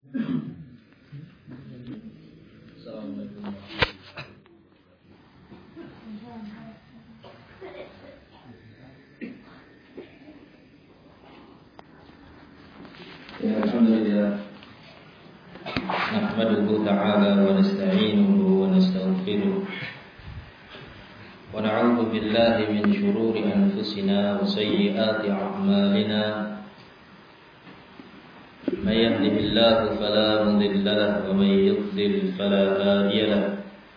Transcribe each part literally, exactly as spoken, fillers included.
Alhamdulillah, nahmaduhu ta'ala wa nasta'inuhu wa nastaghfiruh wa na'udzu billahi min shururi anfusina wa sayyiati a'malina. May yahdihillahu fala mudilla lahu wa may yudlil fala hadiya lahu.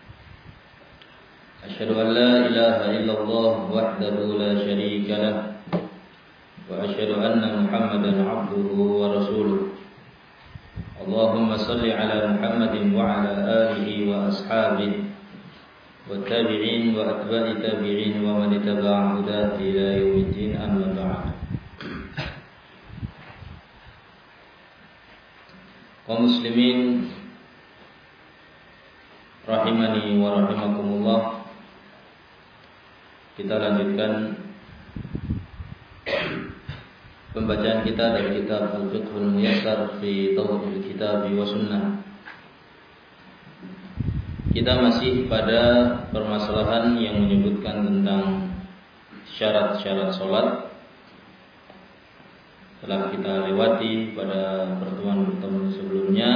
Asyhadu an la ilaha illallah wahdahu la syarika lahu wa asyhadu anna Muhammadan 'abduhu wa rasuluh. Allahumma shalli 'ala Muhammadin wa 'ala alihi wa ashabihi wa tabi'in wa atba'i tabi'in wa man ittaba'a hudahu ila yaumiddin, amma ba'd. Kaum muslimin rahimani wa rahimakumullah, kita lanjutkan pembacaan kita dari kitab Al-Fiqhul Muyassar fi Tawhidil Kitab wa Sunnah. Kita masih pada permasalahan yang menyebutkan tentang syarat-syarat sholat. Telah kita lewati pada pertemuan-pertemuan sebelumnya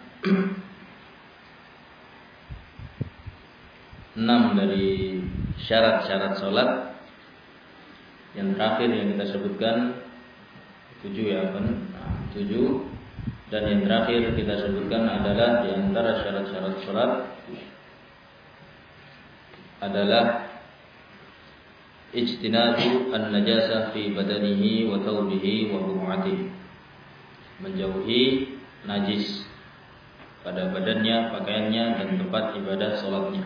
enam dari syarat-syarat sholat. Yang terakhir yang kita sebutkan tujuh ya kan? Nah, tujuh. Dan yang terakhir kita sebutkan adalah di antara syarat-syarat sholat adalah ijtinabu an-najasah fi badanihi wa thawbihi wa bu'atihi, menjauhi najis pada badannya, pakaiannya, dan tempat ibadah sholatnya.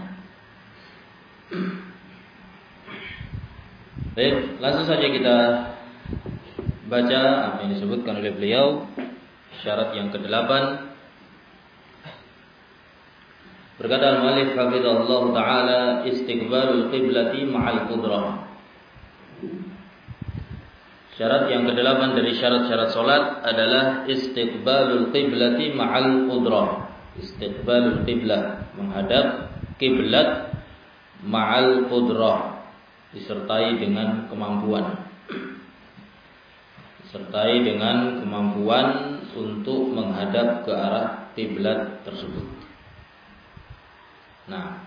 Baik, langsung saja kita baca apa yang disebutkan oleh beliau. Syarat yang kedelapan, berkata al-mu'allif hafizahullah ta'ala, istiqbalul qiblati ma'al qudrah. Syarat yang kedelapan dari syarat-syarat solat adalah istiqbalul qiblati ma'al qudrah. Istiqbalul qiblah, menghadap kiblat, ma'al qudrah, disertai dengan kemampuan. Disertai dengan kemampuan untuk menghadap ke arah kiblat tersebut. Nah,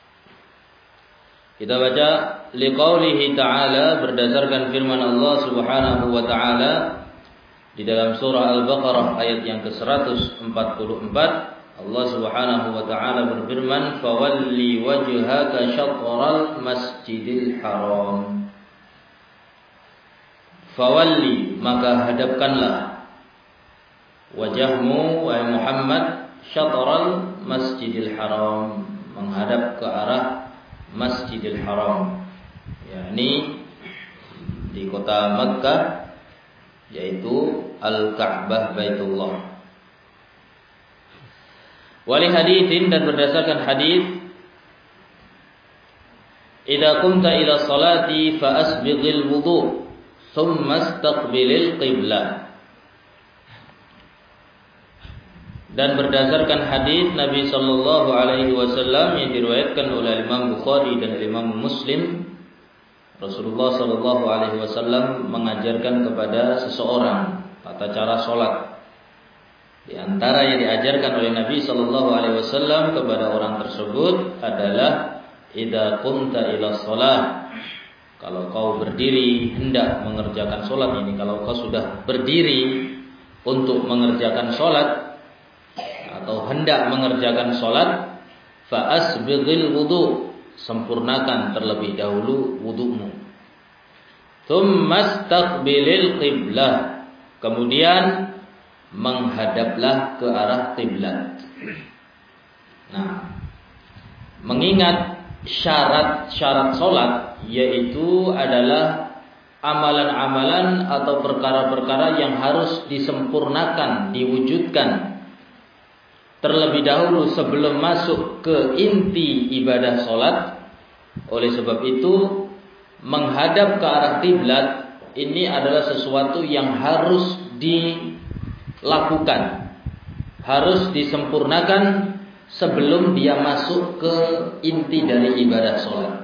kita baca liqaulihi ta'ala, berdasarkan firman Allah Subhanahu wa ta'ala di dalam surah Al-Baqarah ayat yang ke seratus empat puluh empat. Allah Subhanahu wa ta'ala berfirman, fawalli wajhaka syatral masjidil haram. Fawalli, maka hadapkanlah, wajahmu wahai Muhammad, syatral masjidil haram, menghadap ke arah Masjidil Haram, yakni di kota Makkah, yaitu Al-Ka'bah Baitullah. Wali haditsin, dan berdasarkan hadis, idza qumta ila salati fa asbighil wudu thumma istaqbilil qiblah. Dan berdasarkan hadis Nabi sallallahu alaihi wasallam yang diriwayatkan oleh Imam Bukhari dan Imam Muslim, Rasulullah sallallahu alaihi wasallam mengajarkan kepada seseorang tata cara salat. Di antara yang diajarkan oleh Nabi sallallahu alaihi wasallam kepada orang tersebut adalah idza qumta ila shalah, kalau kau berdiri hendak mengerjakan salat. Ini kalau kau sudah berdiri untuk mengerjakan salat atau hendak mengerjakan sholat, fa asbighil wudu, sempurnakan terlebih dahulu wudumu. Tsumma istaqbilil qiblah, kemudian menghadaplah ke arah kiblat. Nah, mengingat syarat-syarat sholat, yaitu adalah amalan-amalan atau perkara-perkara yang harus disempurnakan, diwujudkan terlebih dahulu sebelum masuk ke inti ibadah sholat. Oleh sebab itu, menghadap ke arah kiblat ini adalah sesuatu yang harus dilakukan, harus disempurnakan sebelum dia masuk ke inti dari ibadah sholat.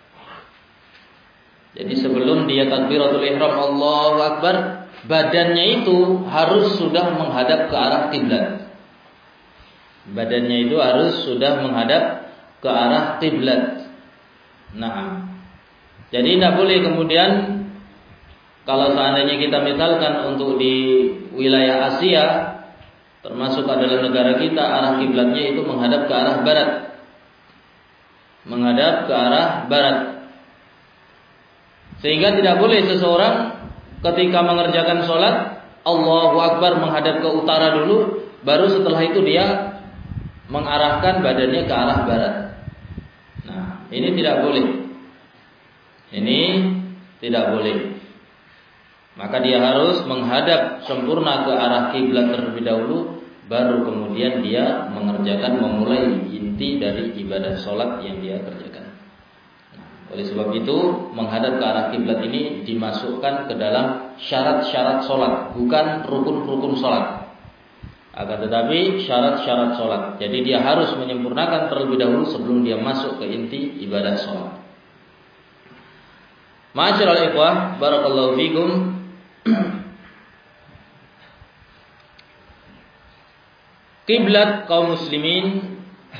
Jadi sebelum dia takbiratul ihram Allahu Akbar, badannya itu harus sudah menghadap ke arah kiblat. Badannya itu harus sudah menghadap ke arah kiblat. Nah, jadi tidak boleh kemudian kalau seandainya kita misalkan untuk di wilayah Asia, termasuk adalah negara kita, arah kiblatnya itu menghadap ke arah barat. Menghadap ke arah barat. Sehingga tidak boleh seseorang ketika mengerjakan sholat Allahu Akbar menghadap ke utara dulu, baru setelah itu dia mengarahkan badannya ke arah barat. Nah, ini tidak boleh. Ini tidak boleh. Maka dia harus menghadap sempurna ke arah kiblat terlebih dahulu, baru kemudian dia mengerjakan, memulai inti dari ibadah sholat yang dia kerjakan. Oleh sebab itu, menghadap ke arah kiblat ini dimasukkan ke dalam syarat-syarat sholat, bukan rukun-rukun sholat. Akan tetapi syarat-syarat sholat. Jadi dia harus menyempurnakan terlebih dahulu sebelum dia masuk ke inti ibadah sholat. Ma'asyiral ikhwah, barakallahu fikum. Kiblat kaum muslimin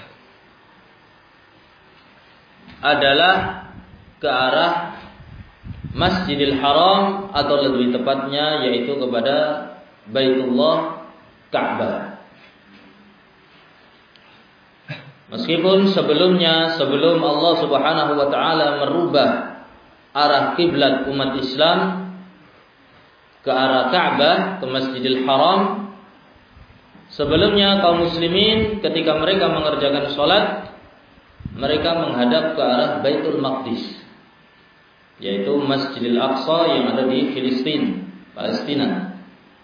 adalah ke arah Masjidil Haram, atau lebih tepatnya yaitu kepada Baitullah Ka'bah. Meskipun sebelumnya, sebelum Allah Subhanahu wa taala merubah arah kiblat umat Islam ke arah Ka'bah, ke Masjidil Haram, sebelumnya kaum muslimin ketika mereka mengerjakan sholat, mereka menghadap ke arah Baitul Maqdis, yaitu Masjidil Aqsa yang ada di Filistin, Palestina.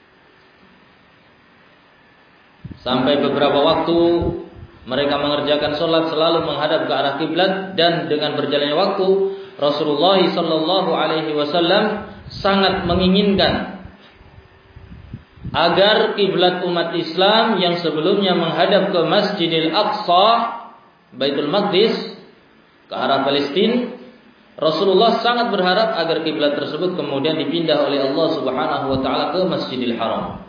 Sampai beberapa waktu mereka mengerjakan sholat selalu menghadap ke arah kiblat, dan dengan berjalannya waktu Rasulullah sallallahu alaihi wasallam sangat menginginkan agar kiblat umat Islam yang sebelumnya menghadap ke Masjidil Aqsa, Baitul Maqdis, ke arah Palestina, Rasulullah sangat berharap agar kiblat tersebut kemudian dipindah oleh Allah Subhanahu wa taala ke Masjidil Haram.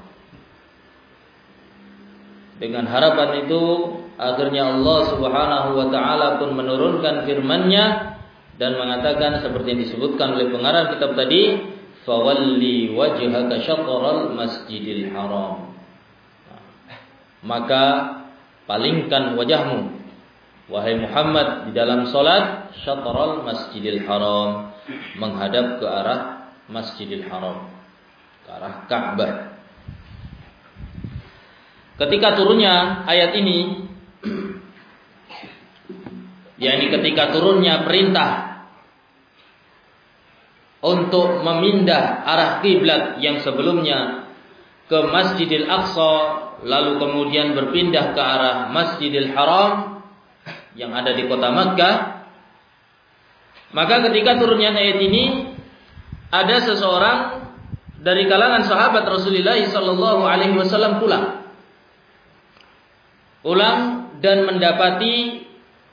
Dengan harapan itu, akhirnya Allah Subhanahu wa taala pun menurunkan firman-Nya dan mengatakan seperti yang disebutkan oleh pengarang kitab tadi, "Fawalli wajhaka syatral Masjidil Haram." Maka palingkan wajahmu, wahai Muhammad, di dalam salat syatral Masjidil Haram, menghadap ke arah Masjidil Haram, ke arah Ka'bah. Ketika turunnya ayat ini, yakni ketika turunnya perintah untuk memindah arah kiblat yang sebelumnya ke Masjidil Aqsa, lalu kemudian berpindah ke arah Masjidil Haram yang ada di kota Makkah, maka ketika turunnya ayat ini, ada seseorang dari kalangan sahabat Rasulullah sallallahu alaihi wasallam pulang. Pulang dan mendapati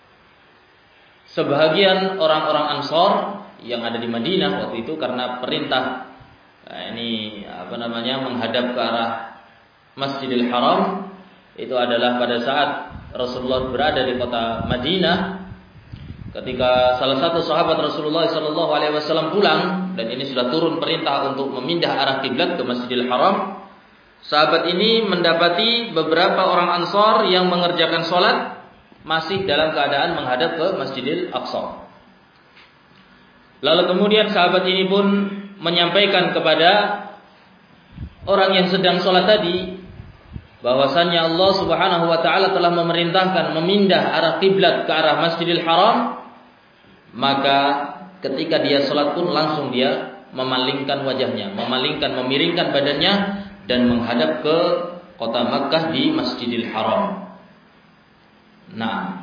sebahagian orang-orang Ansor yang ada di Madinah waktu itu, karena perintah nah ini apa namanya menghadap ke arah Masjidil Haram itu adalah pada saat Rasulullah berada di kota Madinah. Ketika salah satu sahabat Rasulullah sallallahu alaihi wasallam pulang dan ini sudah turun perintah untuk memindah arah kiblat ke Masjidil Haram, sahabat ini mendapati beberapa orang Ansor yang mengerjakan sholat masih dalam keadaan menghadap ke Masjidil Aqsa. Lalu kemudian sahabat ini pun menyampaikan kepada orang yang sedang sholat tadi bahwasannya Allah Subhanahu wa taala telah memerintahkan memindah arah kiblat ke arah Masjidil Haram. Maka ketika dia sholat pun langsung dia memalingkan wajahnya, memalingkan, memiringkan badannya dan menghadap ke kota Makkah di Masjidil Haram. Nah,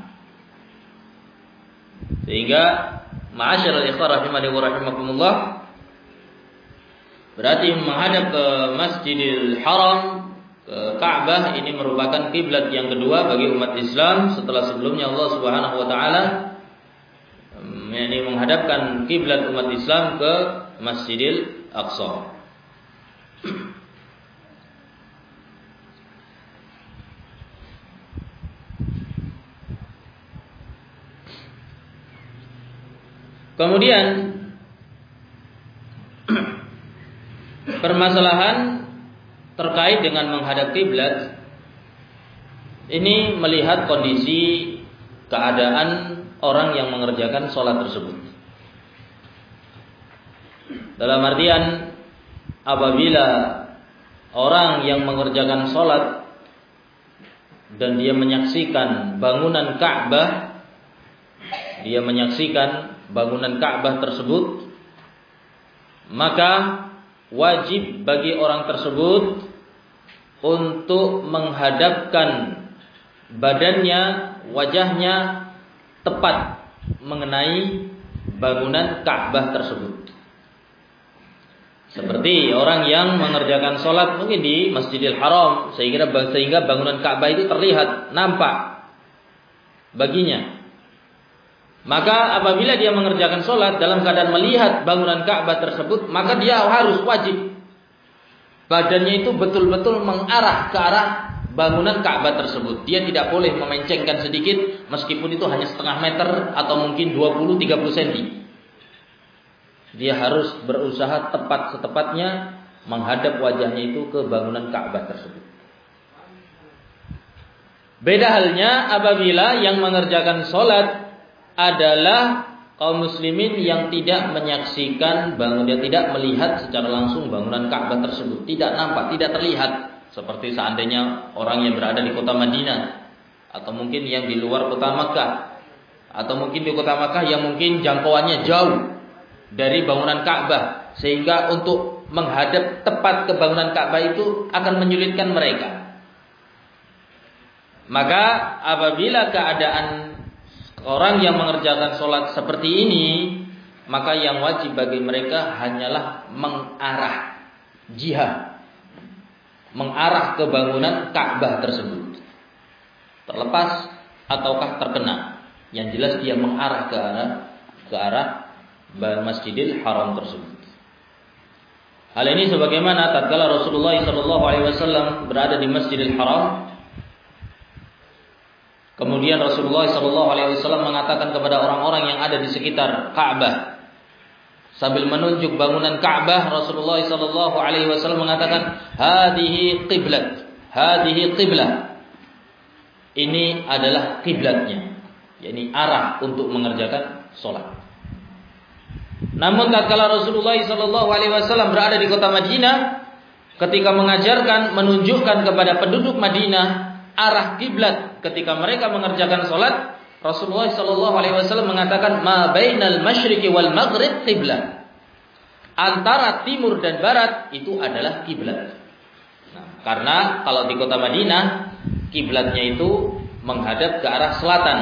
sehingga ma'asyiral ikhwah rahimani wa rahimakumullah, berarti menghadap ke Masjidil Haram Ka'bah ini merupakan kiblat yang kedua bagi umat Islam setelah sebelumnya Allah Subhanahu wa taala yakni menghadapkan kiblat umat Islam ke Masjidil Aqsa. Kemudian permasalahan terkait dengan menghadap kiblat ini melihat kondisi keadaan orang yang mengerjakan sholat tersebut. Dalam artian apabila orang yang mengerjakan sholat dan dia menyaksikan bangunan Ka'bah, dia menyaksikan bangunan Ka'bah tersebut, maka wajib bagi orang tersebut untuk menghadapkan badannya, wajahnya tepat mengenai bangunan Ka'bah tersebut. Seperti orang yang mengerjakan sholat mungkin di Masjidil Haram sehingga sehingga bangunan Ka'bah itu terlihat, nampak baginya. Maka apabila dia mengerjakan sholat dalam keadaan melihat bangunan Ka'bah tersebut, maka dia harus wajib badannya itu betul-betul mengarah ke arah bangunan Ka'bah tersebut. Dia tidak boleh memencengkan sedikit meskipun itu hanya setengah meter atau mungkin dua puluh sampai tiga puluh sentimeter. Dia harus berusaha tepat setepatnya menghadap wajahnya itu ke bangunan Ka'bah tersebut. Beda halnya apabila yang mengerjakan sholat adalah kaum muslimin yang tidak menyaksikan bangun, dia tidak melihat secara langsung bangunan Ka'bah tersebut, tidak nampak, tidak terlihat. Seperti seandainya orang yang berada di kota Madinah, atau mungkin yang di luar kota Makkah, atau mungkin di kota Makkah yang mungkin jangkauannya jauh dari bangunan Ka'bah, sehingga untuk menghadap tepat ke bangunan Ka'bah itu akan menyulitkan mereka. Maka apabila keadaan orang yang mengerjakan sholat seperti ini, maka yang wajib bagi mereka hanyalah mengarah jihad, mengarah ke bangunan Ka'bah tersebut. Terlepas ataukah terkena, yang jelas dia mengarah ke arah ke arah Masjidil Haram tersebut. Hal ini sebagaimana tatkala Rasulullah sallallahu alaihi wasallam berada di Masjidil Haram, kemudian Rasulullah sallallahu alaihi wasallam mengatakan kepada orang-orang yang ada di sekitar Ka'bah sambil menunjuk bangunan Ka'bah, Rasulullah sallallahu alaihi wasallam mengatakan, "Hadhihi qiblat, hadhihi qiblah." Ini adalah kiblatnya, yakni arah untuk mengerjakan salat. Namun tatkala Rasulullah sallallahu alaihi wasallam berada di kota Madinah, ketika mengajarkan, menunjukkan kepada penduduk Madinah arah kiblat ketika mereka mengerjakan salat, Rasulullah sallallahu alaihi wasallam mengatakan, "Ma bainal masyriqi wal maghrib qiblah." Antara timur dan barat itu adalah kiblat. Nah, karena kalau di kota Madinah kiblatnya itu menghadap ke arah selatan.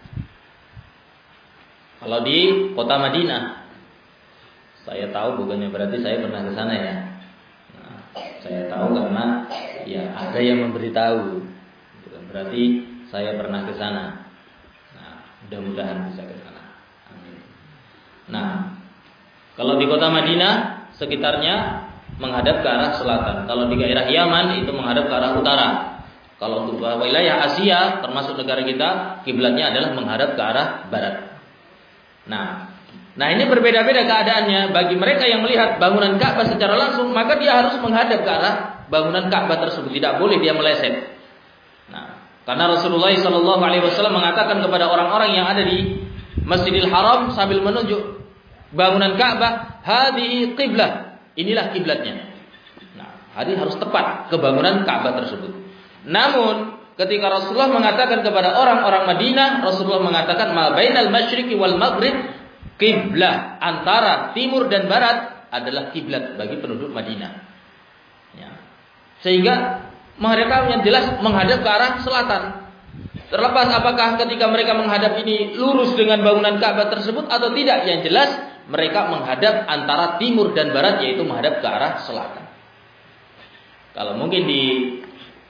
Kalau di kota Madinah, saya tahu bukannya berarti saya pernah ke sana ya. Nah, saya tahu karena ya ada yang memberitahu. Berarti saya pernah ke sana. Nah, mudah-mudahan bisa ke sana. Amin. Nah, kalau di kota Madinah sekitarnya menghadap ke arah selatan. Kalau di daerah Yaman itu menghadap ke arah utara. Kalau untuk wilayah Asia termasuk negara kita, kiblatnya adalah menghadap ke arah barat. Nah, nah ini berbeda-beda keadaannya. Bagi mereka yang melihat bangunan Ka'bah secara langsung, maka dia harus menghadap ke arah bangunan Ka'bah tersebut. Tidak boleh dia meleset. Nah, karena Rasulullah sallallahu alaihi wasallam mengatakan kepada orang-orang yang ada di Masjidil Haram sambil menunjuk bangunan Ka'bah, "Hadhihi qiblah." Inilah kiblatnya. Nah, hari harus tepat ke bangunan Ka'bah tersebut. Namun, ketika Rasulullah mengatakan kepada orang-orang Madinah, Rasulullah mengatakan, "Ma bainal masyriqi wal maghrib qiblah." Antara timur dan barat adalah kiblat bagi penduduk Madinah. Ya. Sehingga mereka yang jelas menghadap ke arah selatan. Terlepas apakah ketika mereka menghadap ini lurus dengan bangunan Ka'bah tersebut atau tidak, yang jelas mereka menghadap antara timur dan barat, yaitu menghadap ke arah selatan. Kalau mungkin di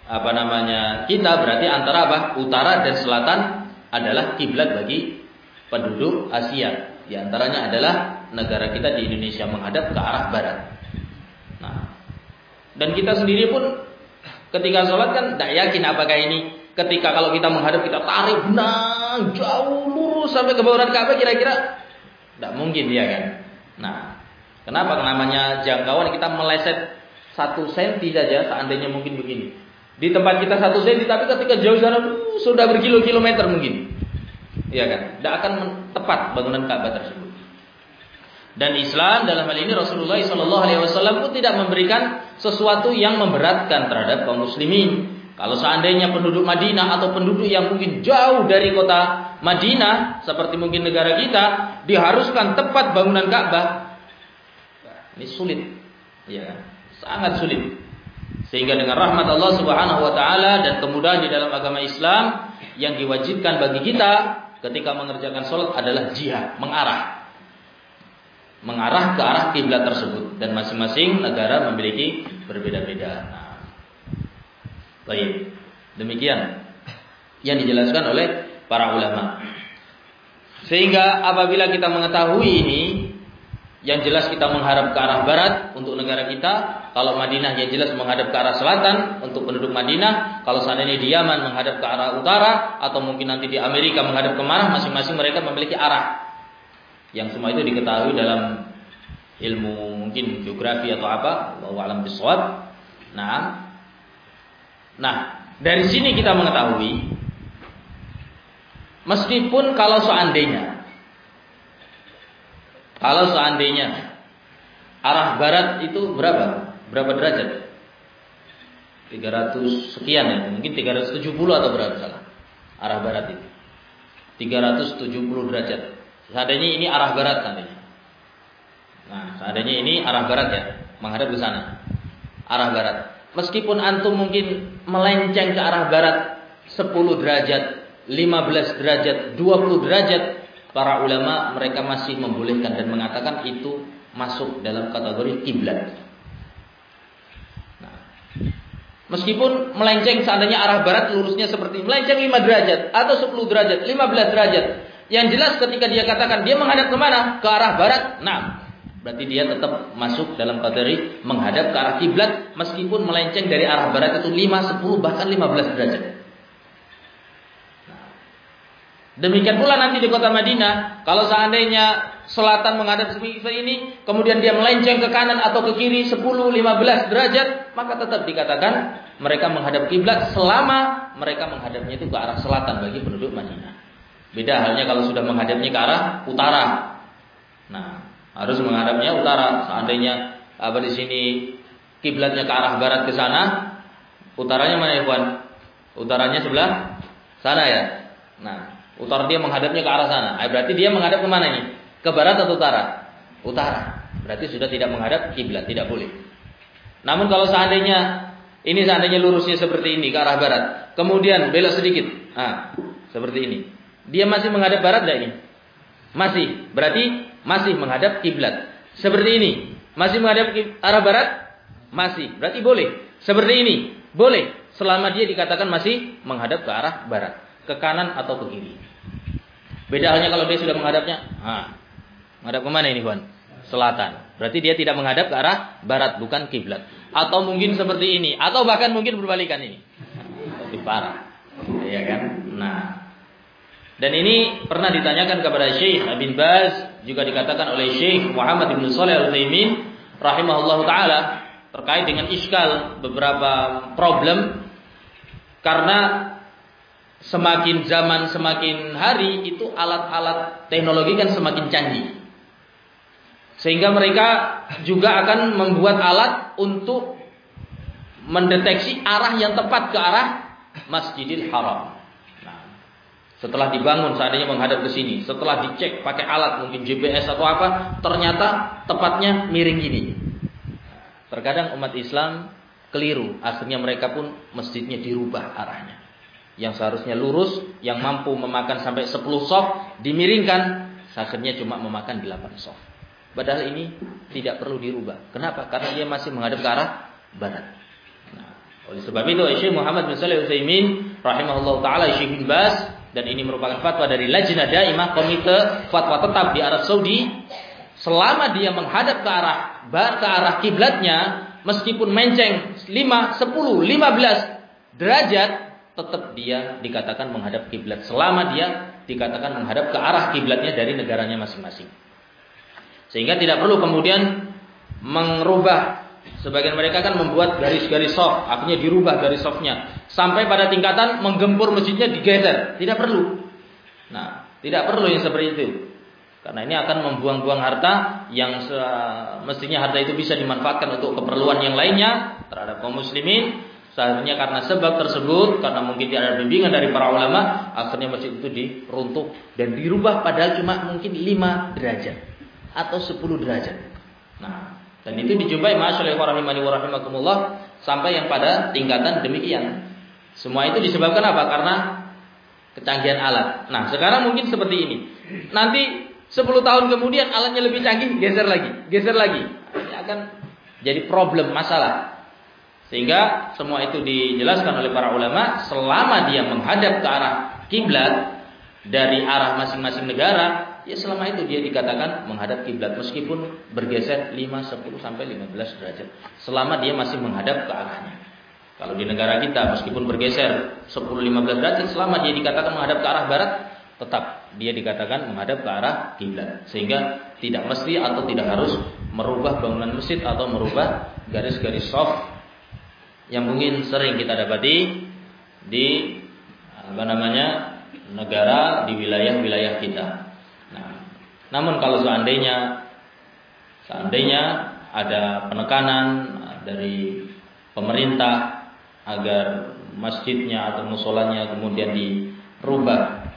apa namanya kita, berarti antara apa? Utara dan selatan adalah kiblat bagi penduduk Asia. Di antaranya adalah negara kita di Indonesia menghadap ke arah barat. Nah, dan kita sendiri pun ketika sholat kan tidak yakin apakah ini ketika kalau kita menghadap kita tarik benang jauh lurus sampai ke bawah Ka'bah, kira-kira tidak mungkin ya kan. Nah, kenapa? Namanya jangkauan kita meleset satu senti saja seandainya mungkin begini. Di tempat kita satu senti, tapi ketika jauh sana uh, sudah berkilo-kilometer mungkin, ya kan? Tidak akan tepat bangunan Ka'bah tersebut. Dan Islam dalam hal ini Rasulullah Shallallahu Alaihi Wasallam pun tidak memberikan sesuatu yang memberatkan terhadap kaum muslimin. Kalau seandainya penduduk Madinah atau penduduk yang mungkin jauh dari kota Madinah, seperti mungkin negara kita, diharuskan tepat bangunan Ka'bah, ini sulit, ya, sangat sulit. Sehingga dengan rahmat Allah Subhanahu wa taala dan kemudahan di dalam agama Islam, yang diwajibkan bagi kita ketika mengerjakan sholat adalah jihad, mengarah. Mengarah ke arah kiblat tersebut, dan masing-masing negara memiliki berbeda-beda. Nah, baik. Demikian yang dijelaskan oleh para ulama. Sehingga apabila kita mengetahui ini, yang jelas kita menghadap ke arah barat untuk negara kita. Kalau Madinah yang jelas menghadap ke arah selatan untuk penduduk Madinah. Kalau seandainya di Yaman menghadap ke arah utara, atau mungkin nanti di Amerika menghadap ke mana, masing-masing mereka memiliki arah. Yang semua itu diketahui dalam ilmu mungkin geografi atau apa, wallahu a'lam bishawab. Nah, nah dari sini kita mengetahui, meskipun kalau seandainya Kalau seandainya arah barat itu berapa? Berapa derajat? tiga ratus sekian ya. Mungkin tiga ratus tujuh puluh atau berapa salah. Arah barat itu tiga ratus tujuh puluh derajat. Seandainya ini arah barat seandainya. Nah, seandainya ini arah barat ya, menghadap ke sana. Arah barat. Meskipun antum mungkin melenceng ke arah barat sepuluh derajat, lima belas derajat, dua puluh derajat, para ulama mereka masih membolehkan dan mengatakan itu masuk dalam kategori kiblat. Nah, meskipun melenceng seandainya arah barat lurusnya seperti melenceng lima derajat atau sepuluh derajat, lima belas derajat, yang jelas ketika dia katakan dia menghadap kemana? Ke arah barat. Nah, berarti dia tetap masuk dalam kategori menghadap ke arah kiblat meskipun melenceng dari arah barat itu lima, sepuluh bahkan lima belas derajat. Demikian pula nanti di kota Madinah, kalau seandainya selatan menghadap seperti ini, kemudian dia melenceng ke kanan atau ke kiri sepuluh, lima belas derajat, maka tetap dikatakan mereka menghadap kiblat selama mereka menghadapnya itu ke arah selatan bagi penduduk Madinah. Beda halnya kalau sudah menghadapnya ke arah utara. Nah, harus menghadapnya utara. Seandainya apa di sini kiblatnya ke arah barat ke sana, utaranya mana ya, Puan? Utaranya sebelah sana ya. Nah, utara dia menghadapnya ke arah sana. Eh, berarti dia menghadap ke mana ini? Ke barat atau utara? Utara. Berarti sudah tidak menghadap kiblat, tidak boleh. Namun kalau seandainya ini seandainya lurusnya seperti ini ke arah barat, kemudian belok sedikit, ah, seperti ini. Dia masih menghadap barat enggak ini? Masih. Berarti masih menghadap kiblat. Seperti ini, masih menghadap ke arah barat? Masih. Berarti boleh. Seperti ini, boleh. Selama dia dikatakan masih menghadap ke arah barat, ke kanan atau ke kiri. Beda halnya kalau dia sudah menghadapnya, ah, menghadap ke mana ini, Bang? Selatan. Berarti dia tidak menghadap ke arah barat, bukan kiblat. Atau mungkin seperti ini, atau bahkan mungkin berbalikan ini. Lebih parah. Iya kan? Nah, dan ini pernah ditanyakan kepada Syekh bin Baz, juga dikatakan oleh Syekh Muhammad bin Shalih Al-Utsaimin rahimahullahu taala terkait dengan iskal beberapa problem, karena semakin zaman semakin hari itu alat-alat teknologi kan semakin canggih. Sehingga mereka juga akan membuat alat untuk mendeteksi arah yang tepat ke arah Masjidil Haram. Nah, setelah dibangun seandainya menghadap ke sini, setelah dicek pakai alat mungkin G P S atau apa, ternyata tepatnya miring gini. Terkadang umat Islam keliru, akhirnya mereka pun masjidnya dirubah arahnya. Yang seharusnya lurus, yang mampu memakan sampai sepuluh shaf, dimiringkan, akhirnya cuma memakan delapan shaf. Padahal ini tidak perlu dirubah. Kenapa? Karena dia masih menghadap ke arah barat. Nah, Oleh sebab itu Syekh Muhammad bin Shalih Al-Utsaimin rahimahullah taala, Syekh bin Baz, dan ini merupakan fatwa dari Lajnah Daimah, komite fatwa tetap di Arab Saudi, selama dia menghadap ke arah ke arah kiblatnya meskipun menceng lima, sepuluh, lima belas derajat, tetap dia dikatakan menghadap kiblat selama dia dikatakan menghadap ke arah kiblatnya dari negaranya masing-masing. Sehingga tidak perlu kemudian merubah. Sebagian mereka kan membuat garis-garis soft, akhirnya dirubah garis softnya sampai pada tingkatan menggempur masjidnya digeser. Tidak perlu. Nah, tidak perlu yang seperti itu. Karena ini akan membuang-buang harta yang mestinya harta itu bisa dimanfaatkan untuk keperluan yang lainnya terhadap kaum muslimin. Seharusnya karena sebab tersebut, karena mungkin tidak ada bimbingan dari para ulama, akhirnya masjid itu diruntuh dan dirubah padahal cuma mungkin lima derajat atau sepuluh derajat. Nah, dan itu dijumpai masyaallah rahimani wa rahimakumullah sampai yang pada tingkatan demikian. Semua itu disebabkan apa? Karena kecanggihan alat. Nah, sekarang mungkin seperti ini. Nanti sepuluh tahun kemudian alatnya lebih canggih, geser lagi, geser lagi. Ini akan jadi problem, masalah. Sehingga semua itu dijelaskan oleh para ulama, selama dia menghadap ke arah kiblat dari arah masing-masing negara, ya selama itu dia dikatakan menghadap kiblat meskipun bergeser lima, sepuluh sampai lima belas derajat. Selama dia masih menghadap ke arahnya. Kalau di negara kita meskipun bergeser sepuluh, lima belas derajat, selama dia dikatakan menghadap ke arah barat, tetap dia dikatakan menghadap ke arah kiblat. Sehingga tidak mesti atau tidak harus merubah bangunan masjid atau merubah garis-garis soft yang mungkin sering kita dapati di apa namanya negara di wilayah-wilayah kita. Nah, namun kalau seandainya seandainya ada penekanan dari pemerintah agar masjidnya atau musholanya kemudian dirubah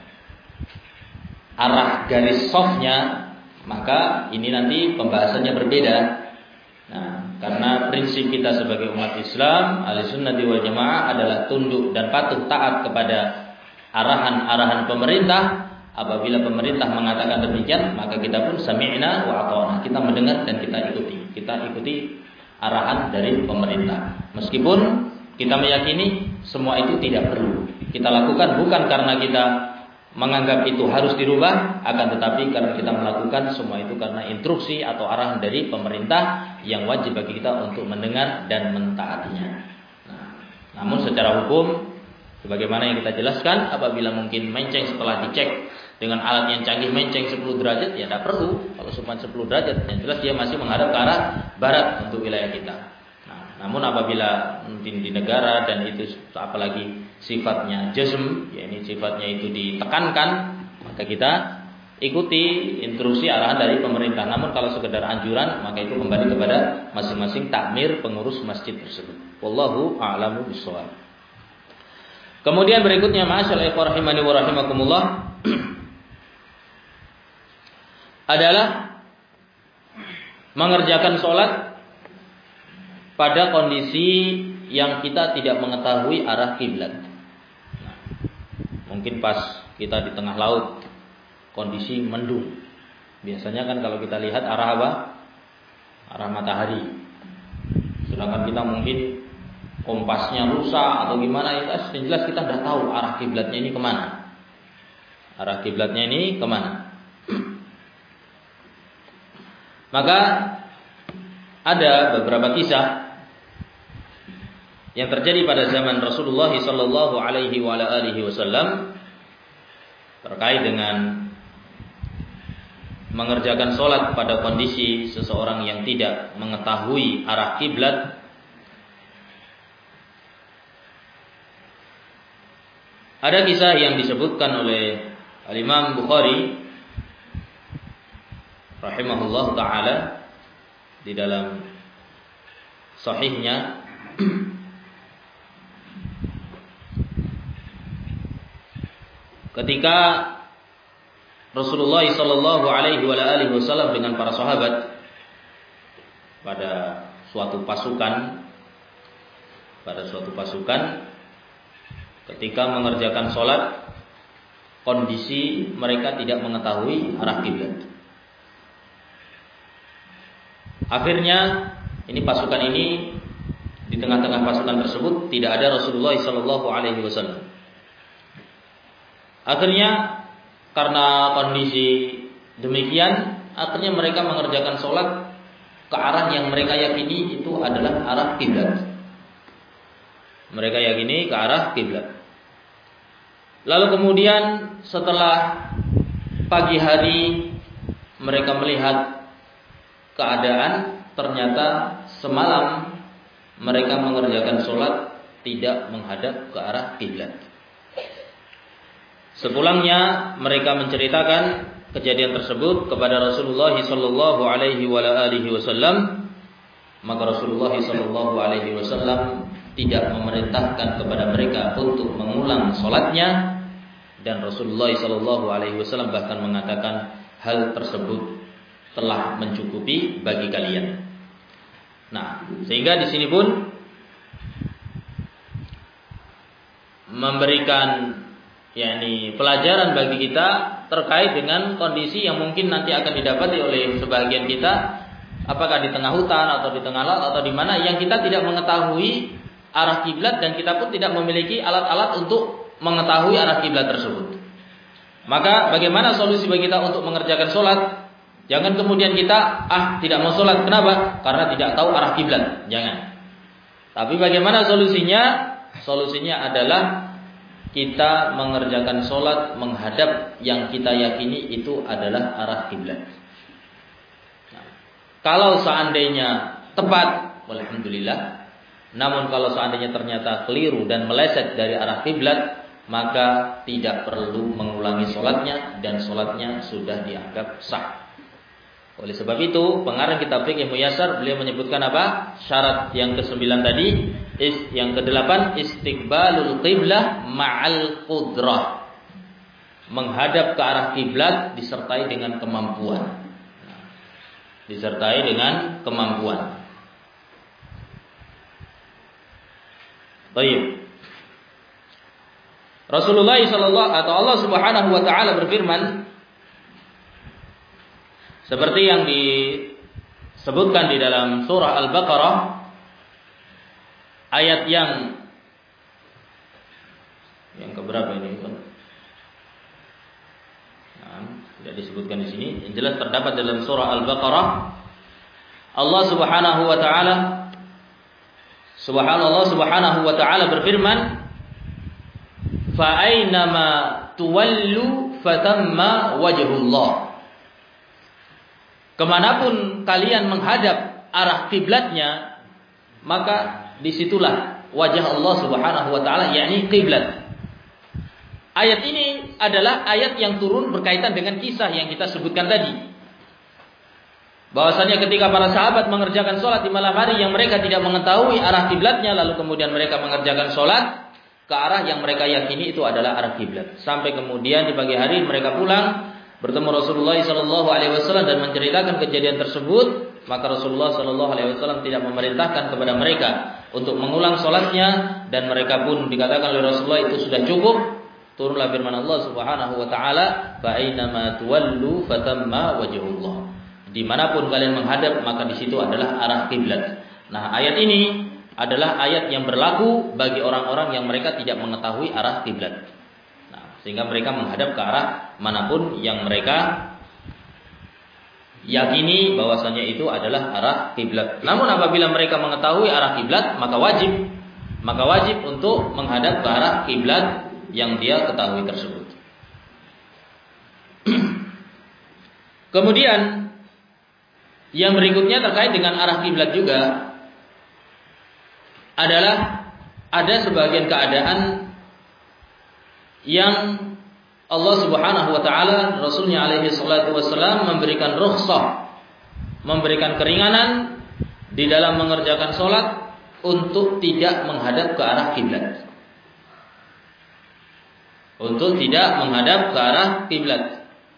arah garis softnya, maka ini nanti pembahasannya berbeda. Nah, karena prinsip kita sebagai umat Islam Ahlussunnah wal Jamaah adalah tunduk dan patuh taat kepada arahan-arahan pemerintah. Apabila pemerintah mengatakan demikian, maka kita pun sami'na wa ata'na, kita mendengar dan kita ikuti. Kita ikuti arahan dari pemerintah. Meskipun kita meyakini semua itu tidak perlu kita lakukan, bukan karena kita menganggap itu harus dirubah, akan tetapi karena kita melakukan semua itu karena instruksi atau arahan dari pemerintah yang wajib bagi kita untuk mendengar dan mentaatinya. Nah, namun secara hukum, sebagaimana yang kita jelaskan, apabila mungkin menceng setelah dicek dengan alat yang canggih menceng sepuluh derajat, ya tidak perlu. Kalau cuma sepuluh derajat, yang jelas dia masih menghadap ke arah barat untuk wilayah kita. Namun apabila mungkin di negara dan itu apalagi sifatnya jazm, ya ini sifatnya itu ditekankan, maka kita ikuti instruksi arahan dari pemerintah. Namun kalau sekedar anjuran, maka itu kembali kepada masing-masing takmir pengurus masjid tersebut. Wallahu a'lamu bishawab. Kemudian berikutnya, ma'asyiral ikhwah rahimani wa rahimakumullah, adalah mengerjakan sholat pada kondisi yang kita tidak mengetahui arah kiblat. Nah, mungkin pas kita di tengah laut, kondisi mendung. Biasanya kan kalau kita lihat arah apa? Arah matahari. Sedangkan kita mungkin kompasnya rusak atau gimana, itu jelas kita tidak tahu arah kiblatnya ini kemana. Arah kiblatnya ini kemana? Maka ada beberapa kisah yang terjadi pada zaman Rasulullah sallallahu alaihi wasallam terkait dengan mengerjakan sholat pada kondisi seseorang yang tidak mengetahui arah kiblat. Ada kisah yang disebutkan oleh Al-Imam Bukhari rahimahullah ta'ala di dalam sahihnya, ketika Rasulullah sallallahu alaihi wasallam dengan para sahabat pada suatu pasukan pada suatu pasukan ketika mengerjakan sholat, kondisi mereka tidak mengetahui arah kiblat. Akhirnya ini pasukan ini di tengah-tengah pasukan tersebut tidak ada Rasulullah sallallahu alaihi wasallam. Akhirnya karena kondisi demikian, akhirnya mereka mengerjakan sholat ke arah yang mereka yakini itu adalah arah kiblat. Mereka yakini ke arah kiblat. Lalu kemudian setelah pagi hari mereka melihat keadaan, ternyata semalam mereka mengerjakan sholat tidak menghadap ke arah kiblat. Sepulangnya mereka menceritakan kejadian tersebut kepada Rasulullah sallallahu alaihi wasallam, maka Rasulullah sallallahu alaihi wasallam tidak memerintahkan kepada mereka untuk mengulang sholatnya, dan Rasulullah sallallahu alaihi wasallam bahkan mengatakan hal tersebut telah mencukupi bagi kalian. Nah, sehingga di sini pun memberikan yakni pelajaran bagi kita terkait dengan kondisi yang mungkin nanti akan didapati oleh sebagian kita, apakah di tengah hutan atau di tengah laut atau di mana, yang kita tidak mengetahui arah kiblat dan kita pun tidak memiliki alat-alat untuk mengetahui arah kiblat tersebut. Maka bagaimana solusi bagi kita untuk mengerjakan sholat? Jangan kemudian kita ah tidak mau sholat. Kenapa? Karena tidak tahu arah kiblat. Jangan. Tapi bagaimana solusinya? Solusinya adalah kita mengerjakan sholat menghadap yang kita yakini itu adalah arah kiblat. Nah, kalau seandainya tepat, alhamdulillah. Namun kalau seandainya ternyata keliru dan meleset dari arah kiblat, maka tidak perlu mengulangi sholatnya dan sholatnya sudah dianggap sah. Oleh sebab itu, pengarang kitab Fiqh Muyassar beliau menyebutkan apa? Syarat yang kesembilan tadi, is, yang kedelapan, istiqbalul qiblah ma'al qudrah. Menghadap ke arah kiblat disertai dengan kemampuan. Nah, disertai dengan kemampuan. Baik. Rasulullah sallallahu atau Allah Subhanahu wa taala berfirman seperti yang disebutkan di dalam surah Al-Baqarah ayat yang yang keberapa ini? Nah, tidak disebutkan di sini. Yang jelas terdapat dalam surah Al-Baqarah Allah Subhanahu wa taala Subhanallah Subhanahu wa taala berfirman, fa aynama tuwallu fatamma wajhullah. Kemanapun kalian menghadap arah kiblatnya, maka disitulah wajah Allah Subhanahu wa taala, yakni kiblat. Ayat ini adalah ayat yang turun berkaitan dengan kisah yang kita sebutkan tadi. Bahwasanya ketika para sahabat mengerjakan sholat di malam hari yang mereka tidak mengetahui arah kiblatnya, lalu kemudian mereka mengerjakan sholat ke arah yang mereka yakini itu adalah arah kiblat. Sampai kemudian di pagi hari mereka pulang bertemu Rasulullah sallallahu alaihi wasallam dan menceritakan kejadian tersebut, maka Rasulullah sallallahu alaihi wasallam tidak memerintahkan kepada mereka untuk mengulang sholatnya, dan mereka pun dikatakan oleh Rasulullah itu sudah cukup. Turunlah firman Allah Subhanahu wa taala, fa aynama tuwallu fatamma wajhullah. Dimanapun kalian menghadap, maka di situ adalah arah kiblat. Nah, ayat ini adalah ayat yang berlaku bagi orang-orang yang mereka tidak mengetahui arah kiblat. Nah, sehingga mereka menghadap ke arah manapun yang mereka yakini bahwasanya itu adalah arah kiblat. Namun apabila mereka mengetahui arah kiblat, maka wajib maka wajib untuk menghadap ke arah kiblat yang dia ketahui tersebut. Kemudian yang berikutnya terkait dengan arah kiblat juga adalah ada sebagian keadaan yang Allah Subhanahu wa taala, Rasulnya alaihi salatu wassalam memberikan rukhsah, memberikan keringanan di dalam mengerjakan sholat untuk tidak menghadap ke arah kiblat. Untuk tidak menghadap ke arah kiblat.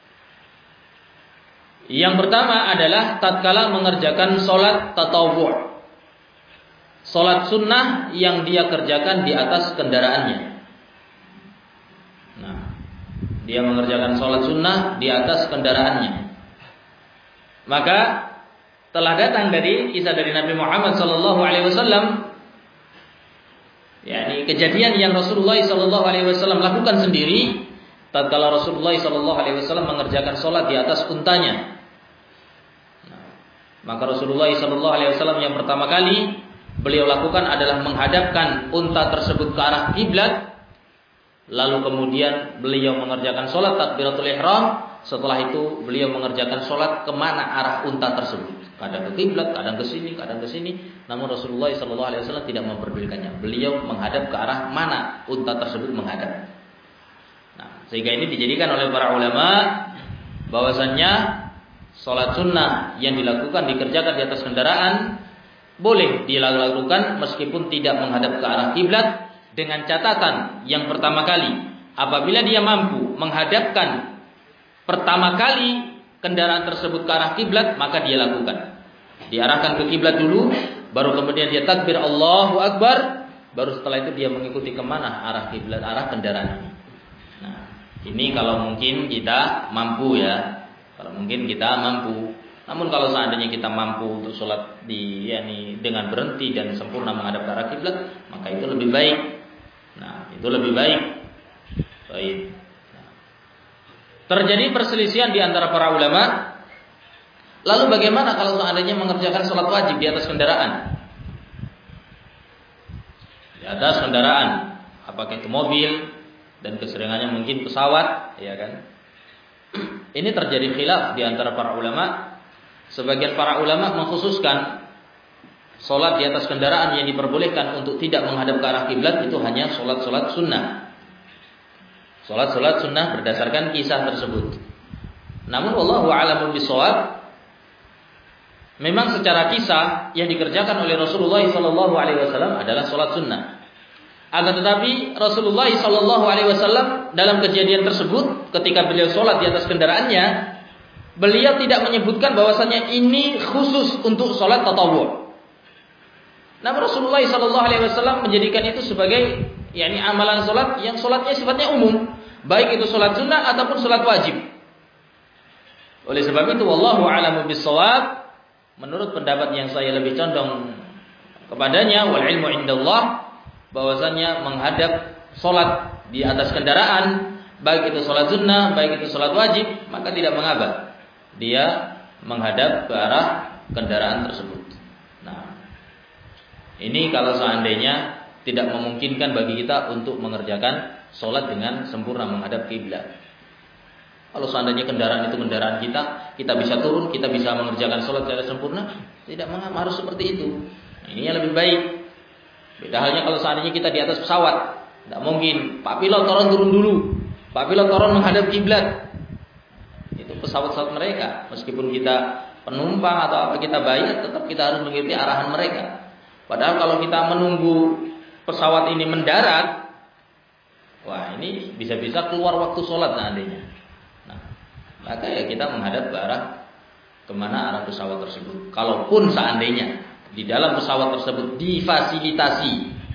Yang pertama adalah tatkala mengerjakan sholat tatawwu', sholat sunnah yang dia kerjakan di atas kendaraannya. Nah, dia mengerjakan sholat sunnah di atas kendaraannya. Maka telah datang dari kisah dari Nabi Muhammad sallallahu alaihi wasallam yakni kejadian yang Rasulullah sallallahu alaihi wasallam lakukan sendiri tatkala Rasulullah sallallahu alaihi wasallam mengerjakan salat di atas untanya. Nah, maka Rasulullah sallallahu alaihi wasallam yang pertama kali beliau lakukan adalah menghadapkan unta tersebut ke arah kiblat. Lalu kemudian beliau mengerjakan salat takbiratul ihram. Setelah itu beliau mengerjakan salat kemana arah unta tersebut. Kadang ke kiblat, kadang ke sini, kadang ke sini. Namun Rasulullah sallallahu alaihi wasallam tidak memperdulikannya. Beliau menghadap ke arah mana unta tersebut menghadap. Nah, sehingga ini dijadikan oleh para ulama bahwasannya salat sunnah yang dilakukan dikerjakan di atas kendaraan boleh dilakukan meskipun tidak menghadap ke arah kiblat, dengan catatan yang pertama kali apabila dia mampu menghadapkan pertama kali kendaraan tersebut ke arah kiblat, maka dia lakukan. Diarahkan ke kiblat dulu, baru kemudian dia takbir Allahu Akbar, baru setelah itu dia mengikuti kemana arah kiblat, arah kendaraan. Nah, ini kalau mungkin kita mampu ya, kalau mungkin kita mampu. Namun kalau seandainya kita mampu untuk sholat di, yakni dengan berhenti dan sempurna menghadap ke arah kiblat, maka itu lebih baik. Nah, itu lebih baik. Baik. Terjadi perselisihan di antara para ulama. Lalu bagaimana kalau seandainya mengerjakan sholat wajib di atas kendaraan? Di atas kendaraan, apakah itu mobil dan keseringannya mungkin pesawat, ya kan? Ini terjadi khilaf di antara para ulama. Sebagian para ulama mengkhususkan sholat di atas kendaraan yang diperbolehkan untuk tidak menghadap ke arah kiblat itu hanya sholat-sholat sunnah. Sholat-sholat sunnah berdasarkan kisah tersebut. Namun wallahu a'lamu bishawab, memang secara kisah yang dikerjakan oleh Rasulullah sallallahu alaihi wasallam adalah sholat sunnah. Akan tetapi Rasulullah sallallahu alaihi wasallam dalam kejadian tersebut ketika beliau sholat di atas kendaraannya, beliau tidak menyebutkan bahwasannya ini khusus untuk sholat tatawwu'. Namun Rasulullah sallallahu alaihi wasallam menjadikan itu sebagai yakni amalan sholat yang sholatnya sifatnya umum, baik itu sholat sunnah ataupun sholat wajib. Oleh sebab itu wallahu a'lamu bissawab, menurut pendapat yang saya lebih condong kepadanya, wal ilmu indallah, bahwasanya menghadap sholat di atas kendaraan, baik itu sholat sunnah, baik itu sholat wajib, maka tidak mengapa dia menghadap ke arah kendaraan tersebut. Nah, ini kalau seandainya tidak memungkinkan bagi kita untuk mengerjakan sholat dengan sempurna menghadap kiblat. Kalau seandainya kendaraan itu kendaraan kita, kita bisa turun, kita bisa mengerjakan sholat secara sempurna, tidak mengapa harus seperti itu. Ini yang lebih baik. Beda halnya kalau seandainya kita di atas pesawat, tidak mungkin Pak pilot turun turun dulu, Pak pilot turun menghadap kiblat. Itu pesawat-pesawat mereka, meskipun kita penumpang atau apa kita bayar, tetap kita harus mengikuti arahan mereka. Padahal kalau kita menunggu pesawat ini mendarat, wah ini bisa-bisa keluar waktu sholat seandainya. Nah, maka ya kita menghadap ke arah kemana arah pesawat tersebut. Kalaupun seandainya di dalam pesawat tersebut difasilitasi,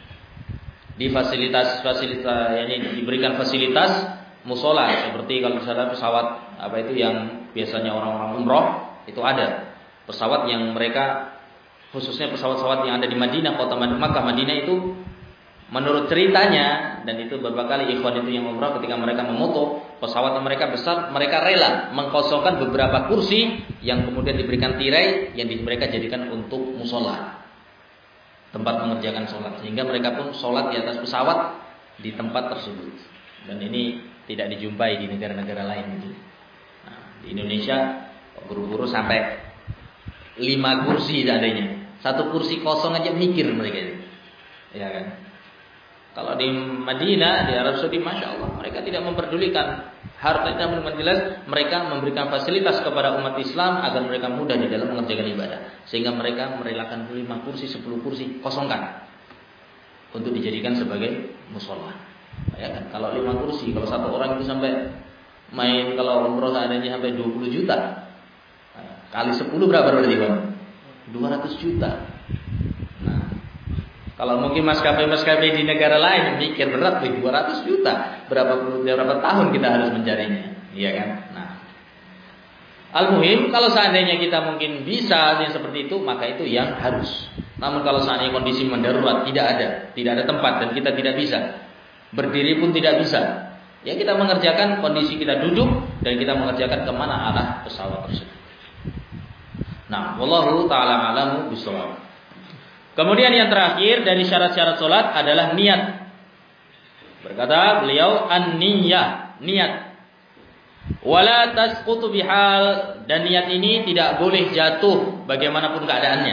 difasilitas fasilitas, yani diberikan fasilitas musola, seperti kalau misalnya pesawat apa itu yang biasanya orang-orang umroh itu ada pesawat yang mereka, khususnya pesawat-pesawat yang ada di Madinah, kota Makkah Madinah itu, menurut ceritanya, dan itu beberapa kali ikhwan itu yang umroh ketika mereka memoto pesawat mereka besar, mereka rela mengkosongkan beberapa kursi yang kemudian diberikan tirai yang mereka jadikan untuk musola, tempat mengerjakan sholat, sehingga mereka pun sholat di atas pesawat di tempat tersebut. Dan ini tidak dijumpai di negara-negara lain. Nah, di Indonesia buru-buru sampai lima kursi seandainya, satu kursi kosong aja mikir mereka, ya kan? Kalau di Madinah, di Arab Saudi, masya Allah, mereka tidak memperdulikan hartanya, namun jelas mereka memberikan fasilitas kepada umat Islam agar mereka mudah di dalam mengerjakan ibadah, sehingga mereka merelakan lima kursi, sepuluh kursi kosongkan untuk dijadikan sebagai musola. Ya kan? Kalau lima kursi, kalau satu orang itu sampai main, kalau umroh seandainya sampai dua puluh juta, kali sepuluh berapa berarti Bang? dua ratus juta. Nah, kalau mungkin maskapai-maskapai di negara lain mikir berat, dua ratus juta, berapa berapa tahun kita harus mencarinya, iya kan? Nah, al-muhim kalau seandainya kita mungkin bisa yang seperti itu, maka itu yang harus. Namun kalau seandainya kondisi mendarurat, tidak ada, tidak ada tempat dan kita tidak bisa, berdiri pun tidak bisa, ya kita mengerjakan kondisi kita duduk dan kita mengerjakan kemana arah pesawat tersebut. Nah, wallahu taala alamu bishawab. Kemudian yang terakhir dari syarat-syarat salat adalah niat. Berkata beliau an-niyah, niat. Wala tasqutu bihal, dan niat ini tidak boleh jatuh bagaimanapun keadaannya.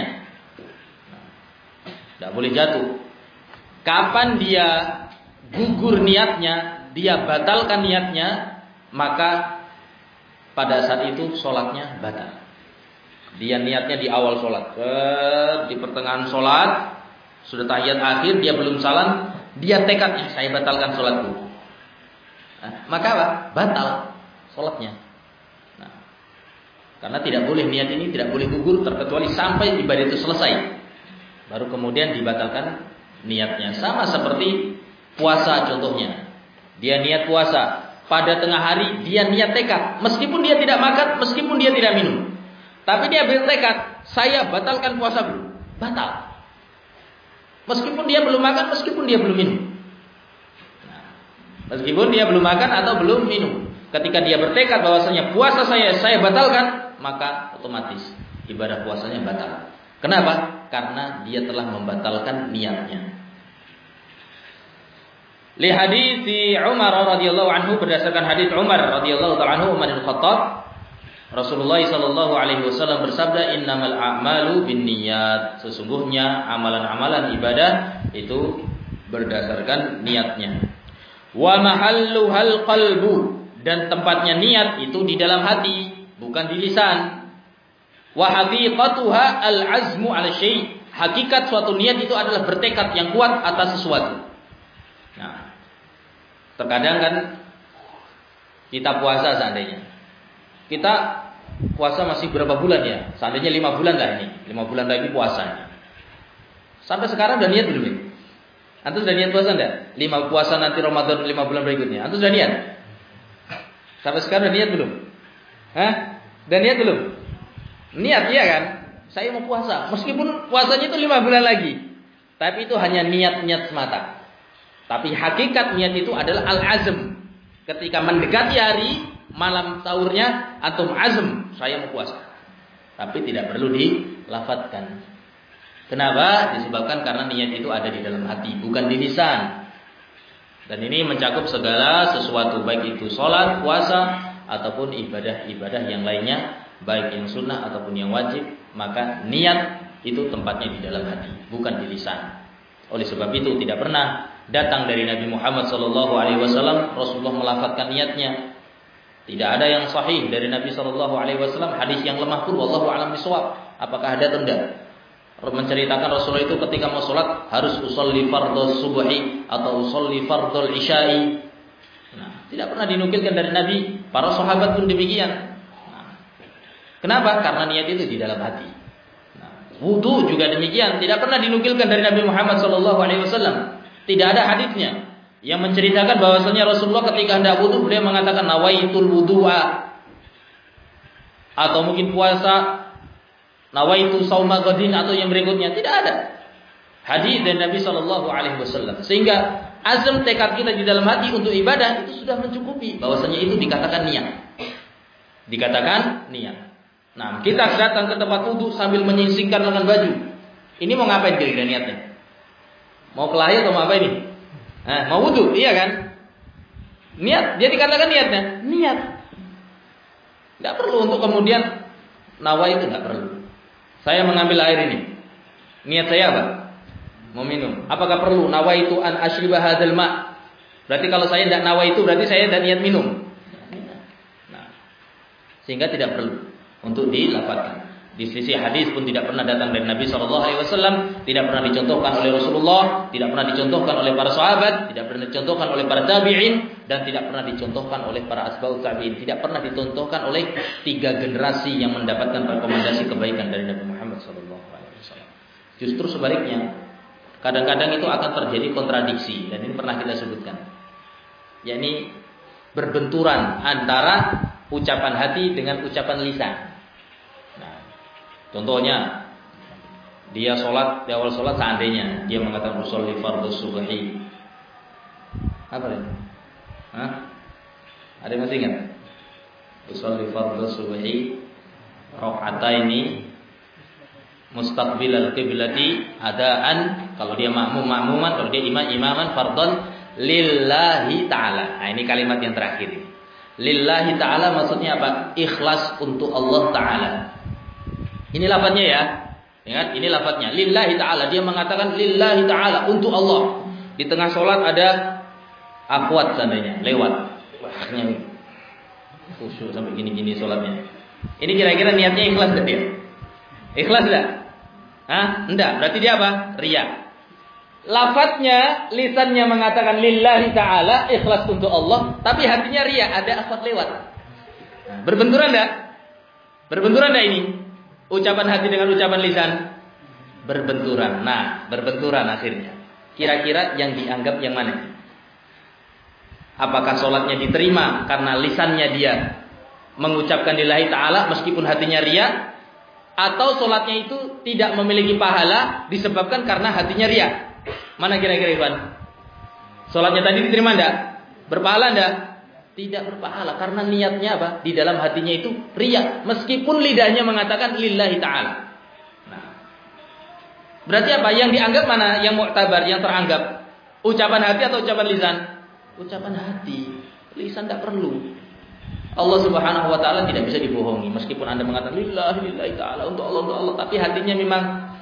Tidak boleh jatuh. Kapan dia gugur niatnya, dia batalkan niatnya, maka pada saat itu sholatnya batal. Dia niatnya di awal sholat, di pertengahan sholat, sudah tahiyat akhir, dia belum salam, dia tekadnya saya batalkan sholatku. Nah, maka apa? Batal sholatnya. Nah, karena tidak boleh, niat ini tidak boleh gugur terkecuali sampai ibadah itu selesai, baru kemudian dibatalkan niatnya. Sama seperti puasa contohnya. Dia niat puasa, pada tengah hari dia niat tekad, meskipun dia tidak makan, meskipun dia tidak minum, tapi dia bertekad saya batalkan puasaku, batal. Meskipun dia belum makan, meskipun dia belum minum. Nah, meskipun dia belum makan atau belum minum, ketika dia bertekad bahwasanya puasa saya saya batalkan, maka otomatis ibadah puasanya batal. Kenapa? Karena dia telah membatalkan niatnya. Li hadithi Umar radhiyallahu anhu, berdasarkan hadits Umar radhiyallahu anhu, Umar bin Khattab, Rasulullah sallallahu alaihi wasallam bersabda, innamal a'malu binniyat, sesungguhnya amalan-amalan ibadah itu berdasarkan niatnya. Wa mahalluhal qalbu, dan tempatnya niat itu di dalam hati, bukan di lisan. Wa haqiqatuha al-azmu 'ala syai', hakikat suatu niat itu adalah bertekad yang kuat atas sesuatu. Nah, terkadang kan kita puasa, seandainya kita puasa masih berapa bulan ya? Seandainya lima bulan lah ini, lima bulan lagi puasanya. Sampai sekarang udah niat belum nih? Antum sudah niat puasa enggak? Lima puasa nanti Ramadan lima bulan berikutnya. Antum sudah niat? Sampai sekarang udah niat belum? Hah? Udah niat belum? Niat iya kan? Saya mau puasa, meskipun puasanya itu lima bulan lagi, tapi itu hanya niat-niat semata. Tapi hakikat niat itu adalah al-azm. Ketika mendekati hari malam sahurnya, antum azm saya mau puasa, tapi tidak perlu dilafadzkan. Kenapa? Disebabkan karena niat itu ada di dalam hati, bukan di lisan. Dan ini mencakup segala sesuatu, baik itu sholat, puasa, ataupun ibadah-ibadah yang lainnya, baik yang sunnah ataupun yang wajib. Maka niat itu tempatnya di dalam hati, bukan di lisan. Oleh sebab itu tidak pernah datang dari Nabi Muhammad sallallahu alaihi wasallam Rasulullah melafadzkan niatnya. Tidak ada yang sahih dari Nabi sallallahu alaihi wasallam, hadis yang lemah pun wallahu a'lam bishawab. Apakah ada atau tidak? Menceritakan Rasulullah itu ketika mau sholat harus usolli fardhu subhi atau usolli fardhu isya'i. Nah, tidak pernah dinukilkan dari Nabi. Para sahabat pun demikian. Nah, kenapa? Karena niat itu di dalam hati. Nah, wudu juga demikian, tidak pernah dinukilkan dari Nabi Muhammad sallallahu alaihi wasallam. Tidak ada hadisnya yang menceritakan bahwasanya Rasulullah ketika hendak wudu beliau mengatakan nawaitul wudu'a, atau mungkin puasa nawaitu sauma ghadin atau yang berikutnya. Tidak ada hadis dari Nabi sallallahu alaihi wasallam. Sehingga azam tekad kita di dalam hati untuk ibadah itu sudah mencukupi, bahwasanya itu dikatakan niat. Dikatakan niat. Nah, kita datang ke tempat wudu sambil menyingsingkan lengan baju. Ini mau ngapain kira-kira niatnya? Mau kelahi atau mau apa ini? Nah, mau wudu, iya kan? Niat, dia dikatakan niatnya, niat. Tidak perlu untuk kemudian nawa itu tidak perlu. Saya mengambil air ini, niat saya apa? Mau minum. Apakah perlu nawa itu an ashriba hadzal ma'? Berarti kalau saya tidak nawa itu berarti saya tidak niat minum. Nah, sehingga tidak perlu untuk dilafadzkan. Di sisi hadis pun tidak pernah datang dari Nabi sallallahu alaihi wasallam, tidak pernah dicontohkan oleh Rasulullah, tidak pernah dicontohkan oleh para sahabat, tidak pernah dicontohkan oleh para tabi'in, dan tidak pernah dicontohkan oleh para asba'ut tabi'in, tidak pernah dicontohkan oleh tiga generasi yang mendapatkan rekomendasi kebaikan dari Nabi Muhammad sallallahu alaihi wasallam. Justru sebaliknya, kadang-kadang itu akan terjadi kontradiksi, dan ini pernah kita sebutkan, yakni berbenturan antara ucapan hati dengan ucapan lisan. Contohnya, dia sholat, di awal sholat seandainya dia mengatakan usolli fardhu subhi. Apa itu? Hah? Ada yang masih ingat? Usolli fardhu subhi raka'ataini mustaqbilal qiblati adaan. Kalau dia makmum makmuman, kalau dia imam imaman fardhon lillahi ta'ala. Nah, ini kalimat yang terakhir. Lillahi ta'ala maksudnya apa? Ikhlas untuk Allah Ta'ala. Ini lafadznya ya. Ingat, ini lafadznya. Lillahi ta'ala. Dia mengatakan lillahi ta'ala, untuk Allah. Di tengah sholat ada akhwat seandainya, lewat. Wah, khusyuk sampai gini-gini sholatnya. Ini kira-kira niatnya ikhlas enggak dia? Ikhlas enggak? Hah? Enggak. Berarti dia apa? Riya. Lafadznya, lisannya mengatakan lillahi ta'ala, ikhlas untuk Allah. Tapi hatinya riya, ada akhwat lewat. Nah, berbenturan enggak? Berbenturan enggak ini? Ucapan hati dengan ucapan lisan berbenturan. Nah, berbenturan akhirnya. Kira-kira yang dianggap yang mana? Apakah sholatnya diterima karena lisannya dia mengucapkan lillahi ta'ala meskipun hatinya riya, atau sholatnya itu tidak memiliki pahala disebabkan karena hatinya riya? Mana kira-kira Iwan? Sholatnya tadi diterima enggak? Berpahala enggak? Tidak berpahala karena niatnya apa? Di dalam hatinya itu riya, meskipun lidahnya mengatakan lillahi ta'ala. Nah, berarti apa? Yang dianggap mana? Yang mu'tabar, yang teranggap? Ucapan hati atau ucapan lisan? Ucapan hati. Lisan tidak perlu. Allah Subhanahu wa taala tidak bisa dibohongi. Meskipun Anda mengatakan lillahi lillahi ta'ala, untuk Allah untuk Allah, tapi hatinya memang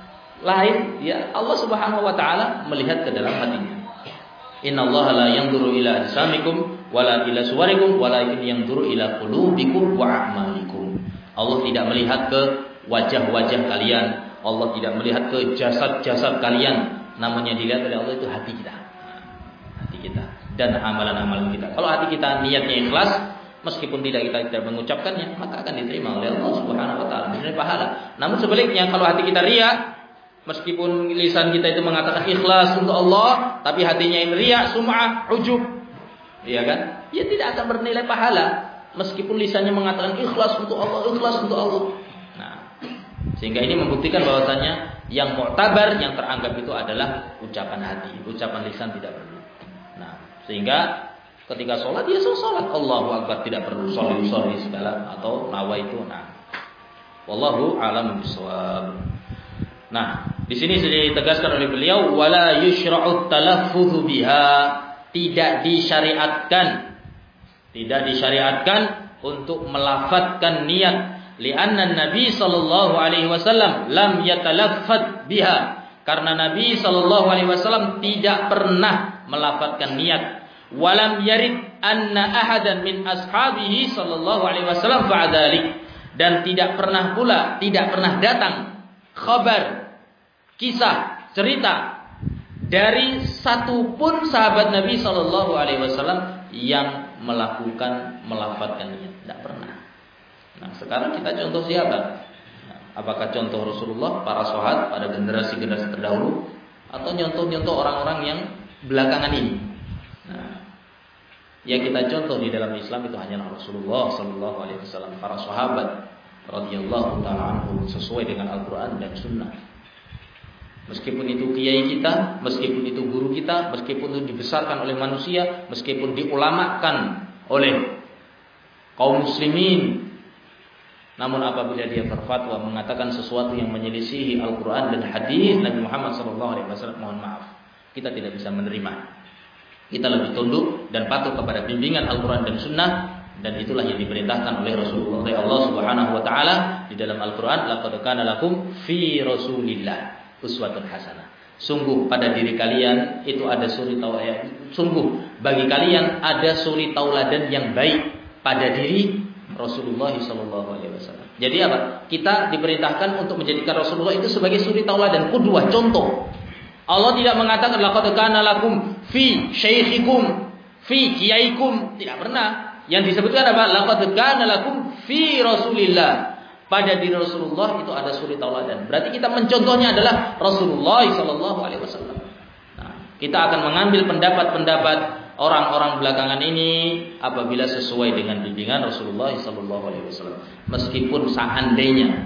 lain, ya Allah Subhanahu wa taala melihat ke dalam hatinya. Innallaha la yanzuru ila ajsamikum wala ila suwarikum walakin yanzuru ila qulubikum wa a'malikum. Allah tidak melihat ke wajah-wajah kalian, Allah tidak melihat ke jasad-jasad kalian. Namanya dilihat oleh Allah itu hati kita. Hati kita dan amalan-amalan kita. Kalau hati kita niatnya ikhlas, meskipun tidak kita tidak mengucapkannya, maka akan diterima oleh Allah Subhanahu wa taala, diberi pahala. Namun sebaliknya, kalau hati kita riya, meskipun lisan kita itu mengatakan ikhlas untuk Allah, tapi hatinya ini riya, sum'ah, ujub, iya kan? Ya tidak akan bernilai pahala meskipun lisannya mengatakan ikhlas untuk Allah, ikhlas untuk Allah. Nah, sehingga ini membuktikan bahwasanya yang mu'tabar, yang teranggap itu adalah ucapan hati, ucapan lisan tidak perlu. Nah, sehingga ketika sholat, ya sholat Allahu Akbar, tidak perlu sholli sholli segala atau nawa itu. Nah, wallahu a'lam bishawab. Nah, di sini sudah ditegaskan oleh beliau, wala yushra'ut talaffudzu biha, tidak disyariatkan, tidak disyariatkan untuk melafadzkan niat, li'anna Nabi sallallahu alaihi wasallam lam yatalaffadz biha, karena Nabi sallallahu alaihi wasallam tidak pernah melafadzkan niat. Walam yarid anna ahadan min ashabihi sallallahu alaihi wasallam fa'adzalik, dan tidak pernah pula, tidak pernah datang khabar, kisah, cerita dari satu pun sahabat Nabi sallallahu alaihi wasallam yang melakukan melafadzkan niat, tidak pernah. Nah, sekarang kita contoh siapa? Nah, apakah contoh Rasulullah, para sahabat pada generasi-generasi terdahulu, atau contoh-contoh orang-orang yang belakangan ini? Nah, yang kita contoh di dalam Islam itu hanyalah Rasulullah sallallahu alaihi wasallam, para sahabat radhiyallahu taala anhum, sesuai dengan Al-Qur'an dan Sunnah. Meskipun itu kiai kita, meskipun itu guru kita, meskipun itu dibesarkan oleh manusia, meskipun diulamakan oleh kaum muslimin, namun apabila dia berfatwa mengatakan sesuatu yang menyelisihi Al-Qur'an dan hadis Nabi Muhammad sallallahu alaihi wasallam, mohon maaf, kita tidak bisa menerima. Kita lebih tunduk dan patuh kepada bimbingan Al-Quran dan Sunnah, dan itulah yang diperintahkan oleh Rasulullah, oleh Allah Subhanahu Wa Taala di dalam Al-Quran. Laqad kana lakum fi Rasulillah uswatun hasanah. Sungguh pada diri kalian itu ada suri tauladan. Sungguh bagi kalian ada suri tauladan yang baik pada diri Rasulullah Sallallahu Alaihi Wasallam. Jadi apa? Kita diperintahkan untuk menjadikan Rasulullah itu sebagai suri tauladan, qudwah, contoh. Allah tidak mengatakan laqad kana lakum fi syaikhikum, fi kiaikum, tidak pernah. Yang disebutkan apa? Laqad kana lakum fi Rasulillah. Pada diri Rasulullah itu ada suri tauladan. Berarti kita mencontohnya adalah Rasulullah sallallahu alaihi wasallam. Nah, kita akan mengambil pendapat-pendapat orang-orang belakangan ini apabila sesuai dengan bimbingan Rasulullah sallallahu alaihi wasallam. Meskipun seandainya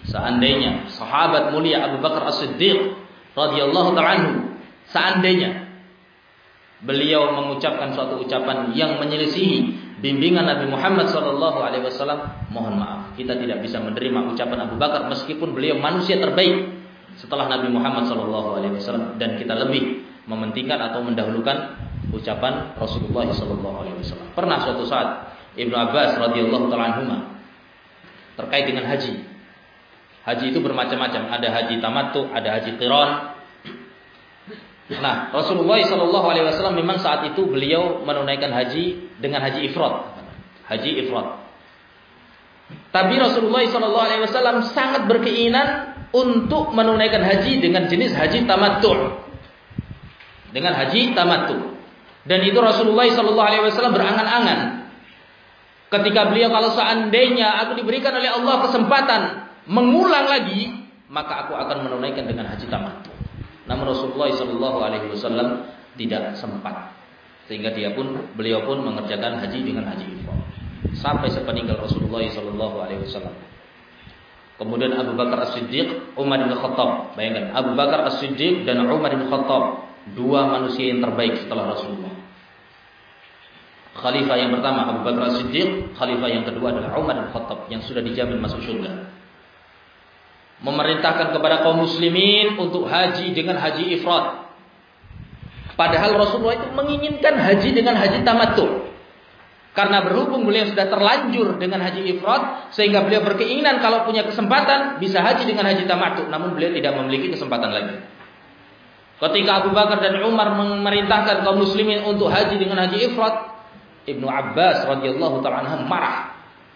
seandainya sahabat mulia Abu Bakar As-Siddiq radhiyallahu ta'ala anhu, seandainya beliau mengucapkan suatu ucapan yang menyelisihi bimbingan Nabi Muhammad sallallahu alaihi wasallam, mohon maaf, kita tidak bisa menerima ucapan Abu Bakar meskipun beliau manusia terbaik setelah Nabi Muhammad sallallahu alaihi wasallam, dan kita lebih mementingkan atau mendahulukan ucapan Rasulullah sallallahu alaihi wasallam. Pernah suatu saat Ibnu Abbas radhiyallahu ta'ala anhuma terkait dengan haji. Haji itu bermacam-macam, ada haji tamattu, ada haji qiran. Nah, Rasulullah sallallahu alaihi wasallam memang saat itu beliau menunaikan haji dengan haji ifrad. Haji ifrad. Tapi Rasulullah sallallahu alaihi wasallam sangat berkeinginan untuk menunaikan haji dengan jenis haji tamattu. Dengan haji tamattu. Dan itu Rasulullah sallallahu alaihi wasallam berangan-angan ketika beliau, kalau seandainya aku diberikan oleh Allah kesempatan mengulang lagi, maka aku akan menunaikan dengan haji tamattu. Namun Rasulullah sallallahu alaihi wasallam tidak sempat, sehingga dia pun beliau pun mengerjakan haji dengan haji ifrad sampai sepeninggal Rasulullah sallallahu alaihi wasallam. Kemudian Abu Bakar As-Siddiq, Umar bin Khattab. Bayangkan, Abu Bakar As-Siddiq dan Umar bin Khattab, dua manusia yang terbaik setelah Rasulullah. Khalifah yang pertama Abu Bakar As-Siddiq, khalifah yang kedua adalah Umar bin Khattab yang sudah dijamin masuk surga. Memerintahkan kepada kaum muslimin untuk haji dengan haji ifrad. Padahal Rasulullah itu menginginkan haji dengan haji tamattu. Karena berhubung beliau sudah terlanjur dengan haji ifrad, sehingga beliau berkeinginan kalau punya kesempatan bisa haji dengan haji tamattu. Namun beliau tidak memiliki kesempatan lagi. Ketika Abu Bakar dan Umar memerintahkan kaum muslimin untuk haji dengan haji ifrad, Ibnu Abbas radhiyallahu ta'ala anhu marah.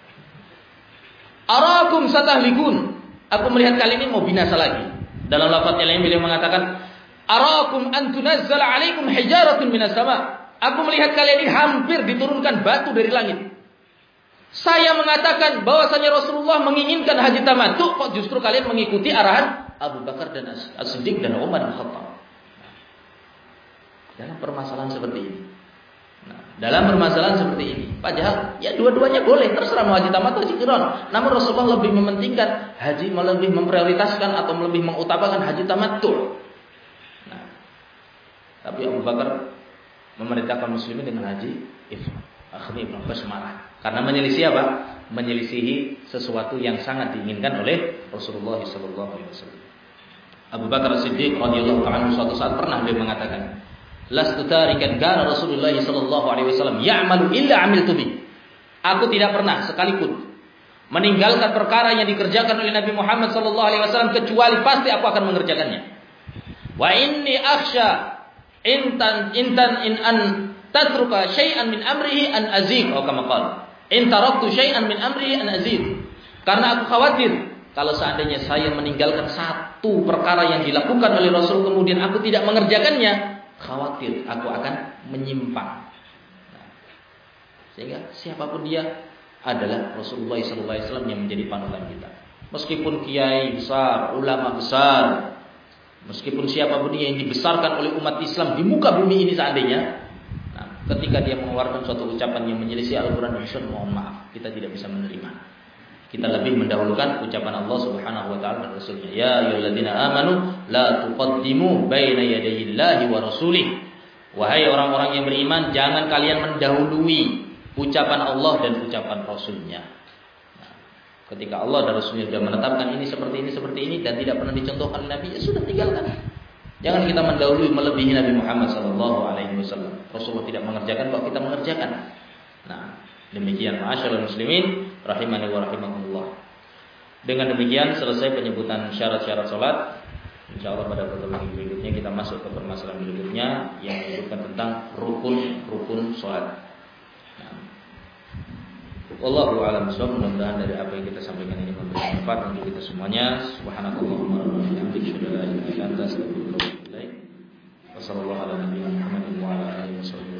Arakum satahlikun. Aku melihat kalian ini mau binasa lagi. Dalam lafaz yang lain beliau mengatakan, arakum an tunazzala alaikum hijaratun minas sama. Aku melihat kalian ini hampir diturunkan batu dari langit. Saya mengatakan bahwasanya Rasulullah menginginkan haji tamattu, kok justru kalian mengikuti arahan Abu Bakar dan As-Siddiq dan Umar bin Khattab. Dalam permasalahan seperti ini. Nah, dalam permasalahan seperti ini, padahal ya dua-duanya boleh, terserah mau haji tamattu haji qiran. Namun Rasulullah lebih mementingkan haji, lebih memprioritaskan atau lebih mengutamakan haji tamattu. Nah, tapi Abu Bakar memerintahkan muslimin dengan haji ifrad. Akhirnya Ibnu Abbas marah karena menyelisih apa? Menyelisihi sesuatu yang sangat diinginkan oleh Rasulullah sallallahu alaihi wasallam. Abu Bakar As-Siddiq radhiyallahu anhu suatu saat pernah beliau mengatakan, lastu tarikan kana Rasulullah sallallahu alaihi wasallam ya'malu illa 'amiltu bi. Aku tidak pernah sekalipun meninggalkan perkara yang dikerjakan oleh Nabi Muhammad sallallahu alaihi wasallam kecuali pasti aku akan mengerjakannya. Wa inni akhsha intan intan in an tatruka syai'an min amrihi an azid, atau kama qala in taraktu syai'an min amrihi an azid. Karena aku khawatir kalau seandainya saya meninggalkan satu perkara yang dilakukan oleh Rasul kemudian aku tidak mengerjakannya, khawatir aku akan menyimpang. Nah, sehingga siapapun dia adalah Rasulullah sallallahu alaihi wasallam yang menjadi panutan kita. Meskipun kiai besar, ulama besar, meskipun siapapun dia yang dibesarkan oleh umat Islam di muka bumi ini seandainya, nah, ketika dia mengeluarkan suatu ucapan yang menyelisih Al-Quran dan Sunnah, mohon maaf, kita tidak bisa menerima. Kita lebih mendahulukan ucapan Allah Subhanahu wa taala dan Rasulnya. Ya ayyuhalladzina amanu la tuqaddimu baina yadayillahi wa rasulih. Wahai orang-orang yang beriman, jangan kalian mendahului ucapan Allah dan ucapan Rasulnya. Nah, ketika Allah dan Rasulnya sudah menetapkan ini seperti ini seperti ini dan tidak pernah dicontohkan Nabi, ya sudah tinggalkan. Jangan kita mendahului melebihi Nabi Muhammad sallallahu alaihi wasallam. Rasulullah tidak mengerjakan kok kita mengerjakan. Nah, demikian ma'asyiral muslimin rahimani wa rahimakumullah. Dengan demikian selesai penyebutan syarat-syarat salat. Insyaallah pada pertemuan berikutnya kita masuk ke permasalahan berikutnya yang menyebutkan tentang rukun-rukun salat. Nah, wallahu a'lam bishawab. Mudah-mudahan dari apa yang kita sampaikan ini memberi manfaat untuk kita semuanya. Subhanakallahumma wa bihamdika asyhadu an la ilaha illa anta astaghfiruka wa atubu ilaik. Wassallallahu ala nabiyyina Muhammadin wa ala alihi wasallam.